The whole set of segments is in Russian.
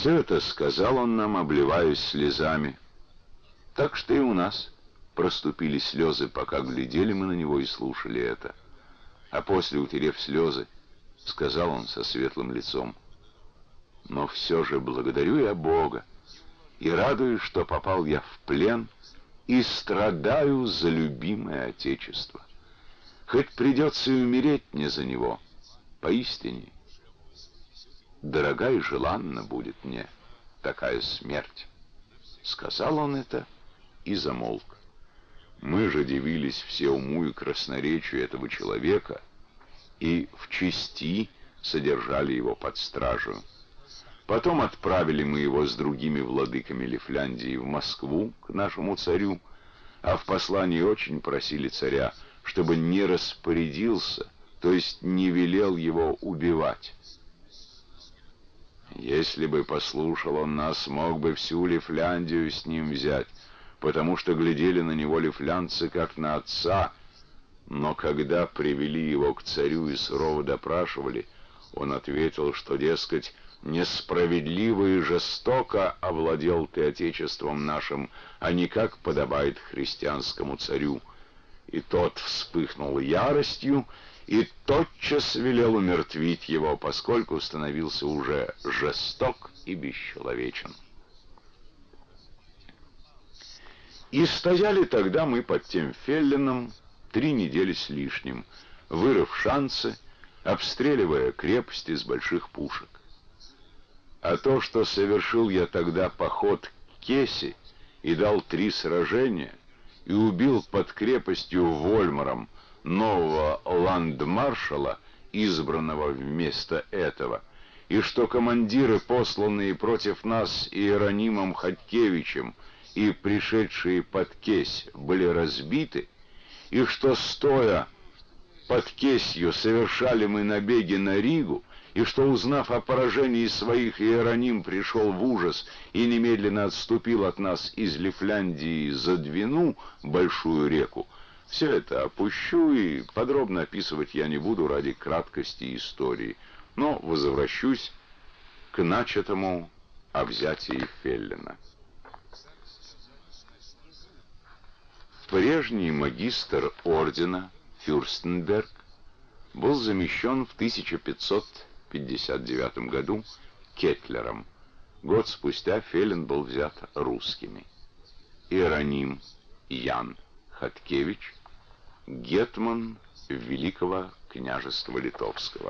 Все это сказал он нам, обливаясь слезами. Так что и у нас проступили слезы, пока глядели мы на него и слушали это. А после, утерев слезы, сказал он со светлым лицом: «Но все же благодарю я Бога и радуюсь, что попал я в плен и страдаю за любимое Отечество. Хоть придется и умереть мне за него, поистине, дорога и желанна будет мне такая смерть». Сказал он это и замолк. Мы же дивились все уму и красноречию этого человека и в чести содержали его под стражу. Потом отправили мы его с другими владыками Лифляндии в Москву к нашему царю, а в послании очень просили царя, чтобы не распорядился, то есть не велел его убивать. Если бы послушал он нас, мог бы всю Лифляндию с ним взять, потому что глядели на него лифлянцы как на отца. Но когда привели его к царю и сурово допрашивали, он ответил, что, дескать, несправедливо и жестоко овладел ты отечеством нашим, а не как подобает христианскому царю. И тот вспыхнул яростью и тотчас велел умертвить его, поскольку становился уже жесток и бесчеловечен. И стояли тогда мы под тем фелленом 3 недели с лишним, вырыв шансы, обстреливая крепости с больших пушек. А то, что совершил я тогда поход к Кесе и дал 3 сражения, и убил под крепостью Вольмаром нового ландмаршала, избранного вместо этого, и что командиры, посланные против нас Иеронимом Ходкевичем и пришедшие под Кесь, были разбиты, и что, стоя под Кесью, совершали мы набеги на Ригу, и что, узнав о поражении своих, Иероним пришел в ужас и немедленно отступил от нас из Лифляндии за Двину, большую реку, все это опущу и подробно описывать я не буду ради краткости истории, но возвращусь к начатому о взятии Феллена. Прежний магистр ордена Фюрстенберг был замещен в 1559 году Кетлером. Год спустя Феллен был взят русскими. Иероним Ян Ходкевич, гетман Великого княжества Литовского.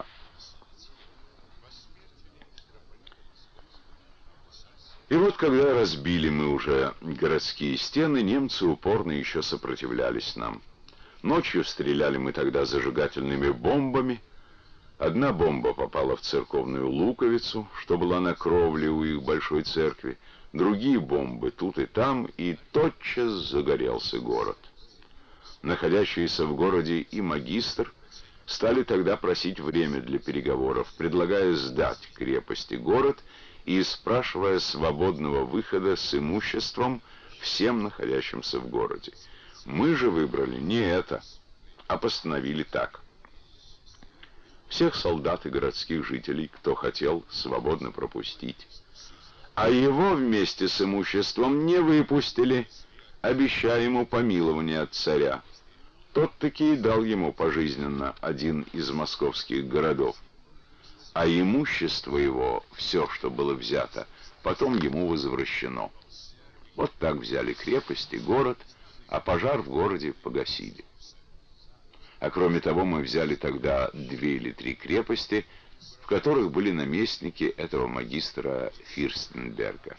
И вот когда разбили мы уже городские стены, немцы упорно еще сопротивлялись нам. Ночью стреляли мы тогда зажигательными бомбами. Одна бомба попала в церковную луковицу, что была на кровле у их большой церкви, другие бомбы тут и там, и тотчас загорелся город. Находящиеся в городе и магистр стали тогда просить время для переговоров, предлагая сдать крепость и город и спрашивая свободного выхода с имуществом всем находящимся в городе. Мы же выбрали не это, а постановили так: всех солдат и городских жителей, кто хотел, свободно пропустить, а его вместе с имуществом не выпустили, обещая ему помилование от царя. Тот таки и дал ему пожизненно один из московских городов, а имущество его, все, что было взято, потом ему возвращено. Вот так взяли крепость и город, а пожар в городе погасили. А кроме того, мы взяли тогда 2 или 3 крепости, в которых были наместники этого магистра Фюрстенберга.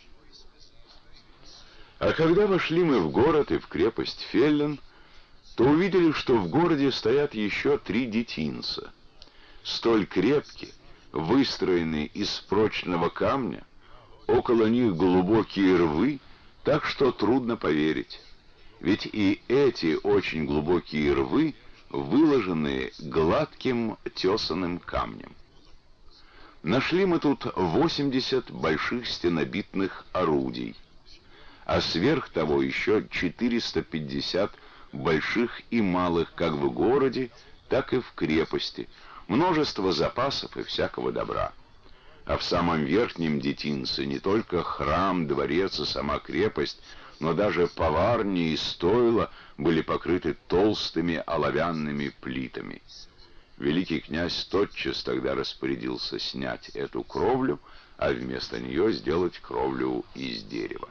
А когда вошли мы в город и в крепость Феллен, то увидели, что в городе стоят еще 3 детинца, столь крепкие, выстроенные из прочного камня, около них глубокие рвы, так что трудно поверить. Ведь и эти очень глубокие рвы выложены гладким тесаным камнем. Нашли мы тут 80 больших стенобитных орудий, а сверх того еще 450 больших и малых как в городе, так и в крепости, множество запасов и всякого добра. а в самом верхнем детинце не только храм, дворец и сама крепость, но даже поварни и стойла были покрыты толстыми оловянными плитами. Великий князь тотчас тогда распорядился снять эту кровлю, а вместо нее сделать кровлю из дерева.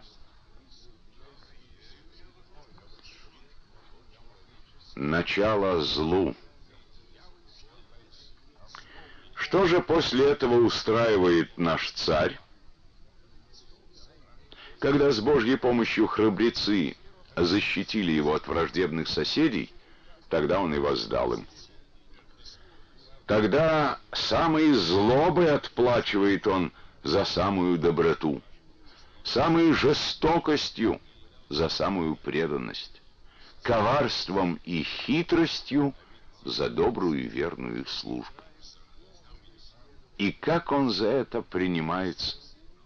Начало злу. Что же после этого устраивает наш царь? Когда с Божьей помощью храбрецы защитили его от враждебных соседей, тогда он и воздал им. Тогда самой злобой отплачивает он за самую доброту, самой жестокостью за самую преданность, коварством и хитростью за добрую и верную службу. И как он за это принимается?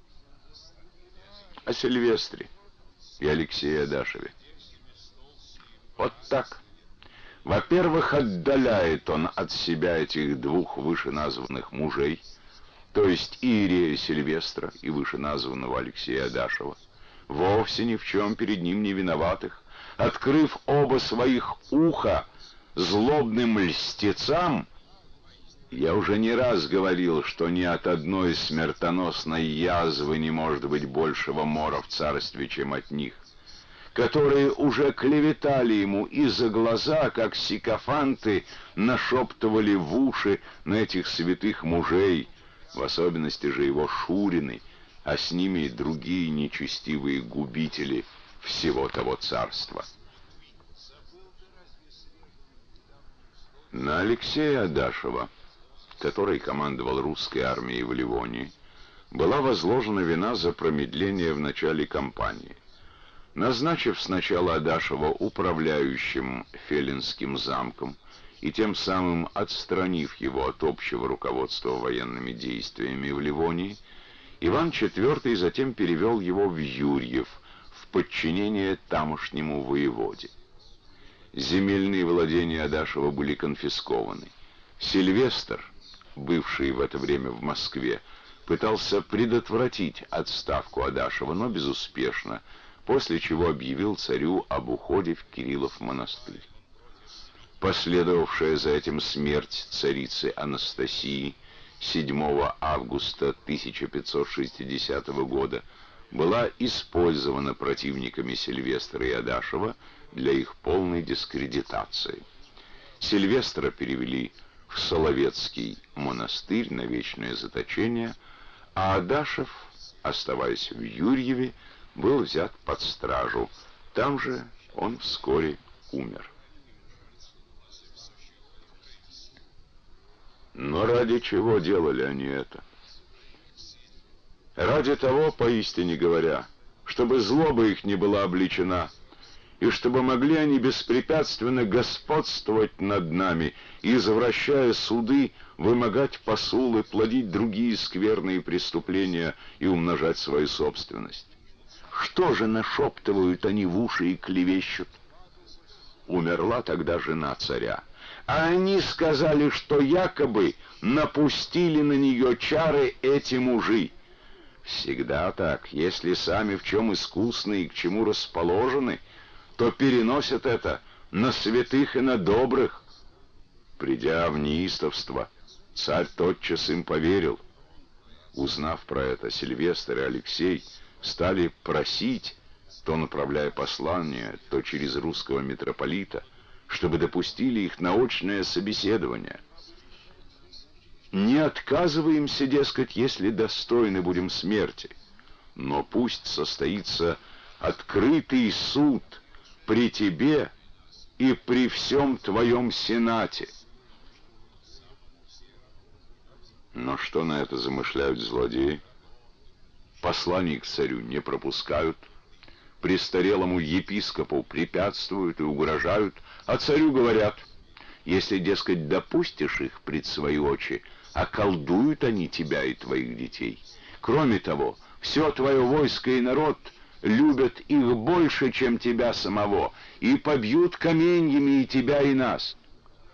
О Сильвестре и Алексее Адашеве. Вот так. Во-первых, отдаляет он от себя этих двух вышеназванных мужей, то есть Иерея Сильвестра и вышеназванного Алексея Адашева, вовсе ни в чем перед ним не виноватых, открыв оба своих уха злобным льстецам. Я уже не раз говорил, что ни от одной смертоносной язвы не может быть большего мора в царстве, чем от них, которые уже клеветали ему и за глаза, как сикофанты, нашептывали в уши на этих святых мужей, в особенности же его Шурины, а с ними и другие нечестивые губители всего того царства. На Алексея Адашева, который командовал русской армией в Ливонии, была возложена вина за промедление в начале кампании. Назначив сначала Адашева управляющим Фелинским замком и тем самым отстранив его от общего руководства военными действиями в Ливонии, Иван IV затем перевел его в Юрьев, в подчинение тамошнему воеводе. Земельные владения Адашева были конфискованы. Сильвестр, бывший в это время в Москве, пытался предотвратить отставку Адашева, но безуспешно, после чего объявил царю об уходе в Кириллов монастырь. Последовавшая за этим смерть царицы Анастасии 7 августа 1560 года была использована противниками Сильвестра и Адашева для их полной дискредитации. Сильвестра перевели в Соловецкий монастырь на вечное заточение, а Адашев, оставаясь в Юрьеве, был взят под стражу. Там же он вскоре умер. Но ради чего делали они это? Ради того, поистине говоря, чтобы злоба их не была обличена, и чтобы могли они беспрепятственно господствовать над нами и, извращая суды, вымогать посулы, плодить другие скверные преступления и умножать свою собственность. Что же нашептывают они в уши и клевещут? Умерла тогда жена царя, а они сказали, что якобы напустили на нее чары эти мужи. Всегда так, если сами в чем искусны и к чему расположены, то переносят это на святых и на добрых. Придя в неистовство, царь тотчас им поверил. Узнав про это, Сильвестр и Алексей стали просить, то направляя послание, то через русского митрополита, чтобы допустили их на очное собеседование. Не отказываемся, дескать, если достойны будем смерти, но пусть состоится открытый суд при тебе и при всем твоем сенате. Но что на это замышляют злодеи? Посланий к царю не пропускают, престарелому епископу препятствуют и угрожают, а царю говорят: если, дескать, допустишь их пред свои очи, околдуют они тебя и твоих детей. Кроме того, все твое войско и народ любят их больше, чем тебя самого, и побьют каменьями и тебя, и нас.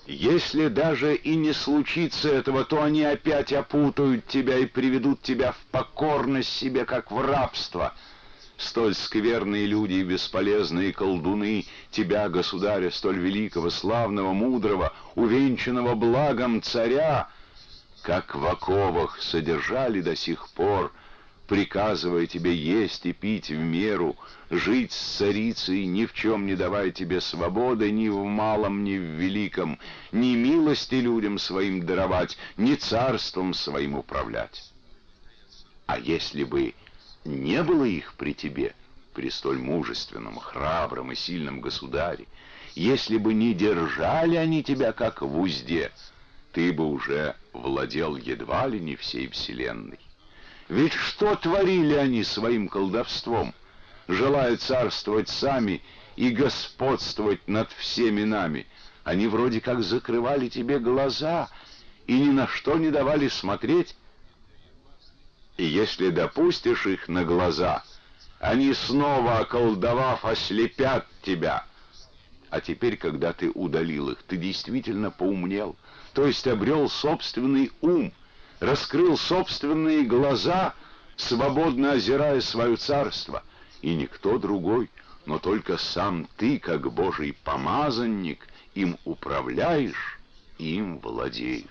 Если даже и не случится этого, то они опять опутают тебя и приведут тебя в покорность себе, как в рабство. Столь скверные люди и бесполезные колдуны тебя, государя, столь великого, славного, мудрого, увенчанного благом царя, как в оковах содержали до сих пор, приказывая тебе есть и пить в меру, жить с царицей, ни в чем не давая тебе свободы, ни в малом, ни в великом, ни милости людям своим даровать, ни царством своим управлять. А если бы не было их при тебе, при столь мужественном, храбром и сильном государе, если бы не держали они тебя как в узде, ты бы уже владел едва ли не всей вселенной. Ведь что творили они своим колдовством, желая царствовать сами и господствовать над всеми нами? Они вроде как закрывали тебе глаза и ни на что не давали смотреть. И если допустишь их на глаза, они снова, околдовав, ослепят тебя. А теперь, когда ты удалил их, ты действительно поумнел, то есть обрел собственный ум, раскрыл собственные глаза, свободно озирая свое царство, и никто другой, но только сам ты, как Божий помазанник, им управляешь и им владеешь.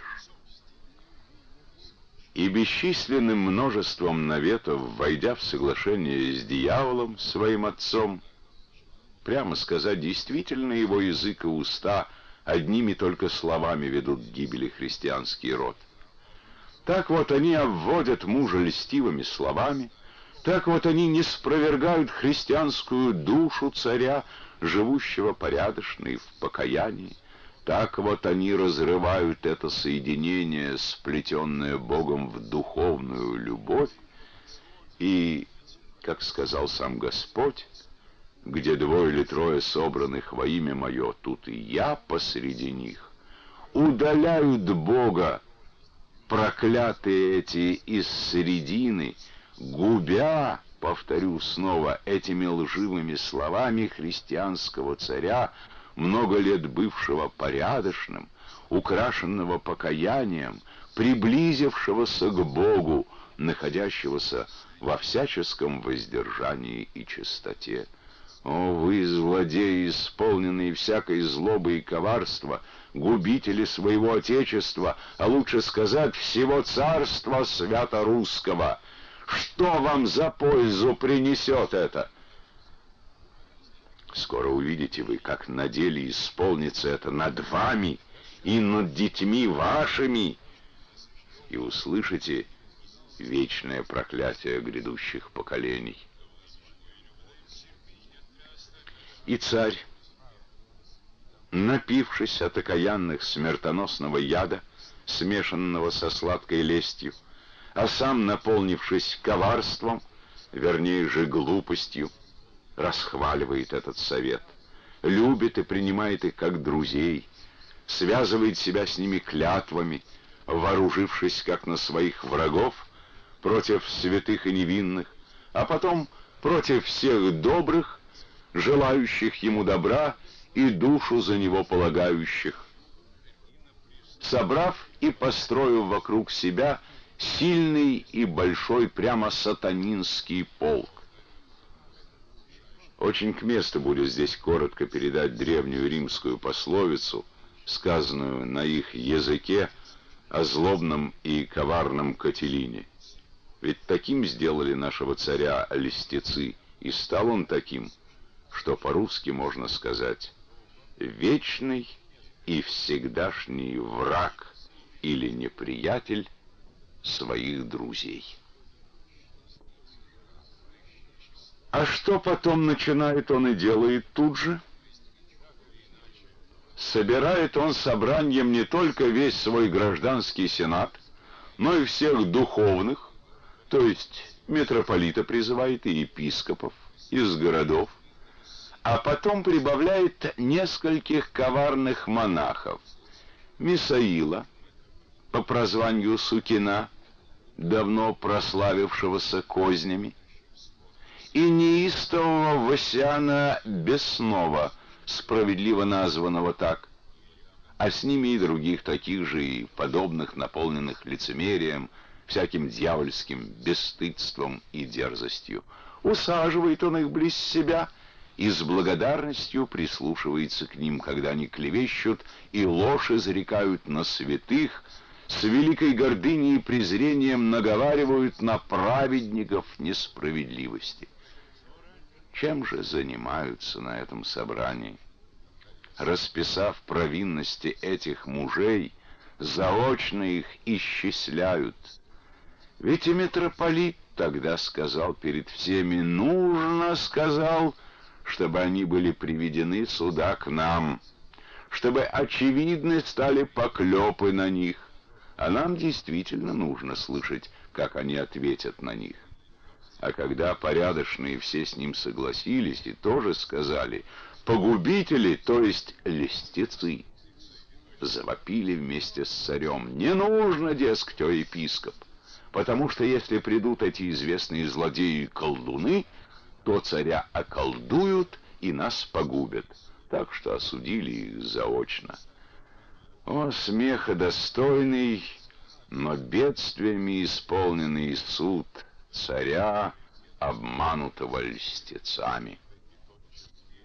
И бесчисленным множеством наветов, войдя в соглашение с дьяволом, своим отцом, прямо сказать, действительно его язык и уста одними только словами ведут к гибели христианский род. Так вот они обводят мужа льстивыми словами, так вот они не спровергают христианскую душу царя, живущего порядочно и в покаянии, так вот они разрывают это соединение, сплетенное Богом в духовную любовь, и, как сказал сам Господь, где двое или трое собранных во имя Мое, тут и я посреди них, удаляют Бога, проклятые эти из середины, губя, повторю снова, этими лживыми словами христианского царя, много лет бывшего порядочным, украшенного покаянием, приблизившегося к Богу, находящегося во всяческом воздержании и чистоте. О, вы, злодеи, исполненные всякой злобы и коварства, губители своего Отечества, а лучше сказать, всего царства свято-русского! Что вам за пользу принесет это? Скоро увидите вы, как на деле исполнится это над вами и над детьми вашими, и услышите вечное проклятие грядущих поколений. И царь, напившись от окаянных смертоносного яда, смешанного со сладкой лестью, а сам наполнившись коварством, вернее же глупостью, расхваливает этот совет, любит и принимает их как друзей, связывает себя с ними клятвами, вооружившись как на своих врагов, против святых и невинных, а потом против всех добрых, желающих ему добра и душу за него полагающих, собрав и построив вокруг себя сильный и большой, прямо сатанинский полк. Очень к месту будет здесь коротко передать древнюю римскую пословицу, сказанную на их языке о злобном и коварном Кателине. Ведь таким сделали нашего царя льстецы, и стал он таким, что по-русски можно сказать «вечный и всегдашний враг или неприятель своих друзей». А что потом начинает он и делает тут же? Собирает он собранием не только весь свой гражданский сенат, но и всех духовных, то есть митрополита призывает и епископов из городов, а потом прибавляет нескольких коварных монахов: Мисаила, по прозванию Сукина, давно прославившегося кознями, и неистового Васяна Беснова, справедливо названного так, а с ними и других таких же и подобных, наполненных лицемерием, всяким дьявольским бесстыдством и дерзостью. Усаживает он их близ себя и с благодарностью прислушивается к ним, когда они клевещут и ложь изрекают на святых, с великой гордыней и презрением наговаривают на праведников несправедливости. Чем же занимаются на этом собрании? Расписав провинности этих мужей, заочно их исчисляют. Ведь и митрополит тогда сказал перед всеми: нужно, сказал, чтобы они были приведены сюда к нам, чтобы очевидны стали поклепы на них, а нам действительно нужно слышать, как они ответят на них. А когда порядочные все с ним согласились и тоже сказали: погубители, то есть льстецы, завопили вместе с царем: не нужно, дескать, о епископ, потому что если придут эти известные злодеи и колдуны, то царя околдуют и нас погубят. Так что осудили их заочно. О, смеха достойный, но бедствиями исполненный суд царя, обманутого льстецами.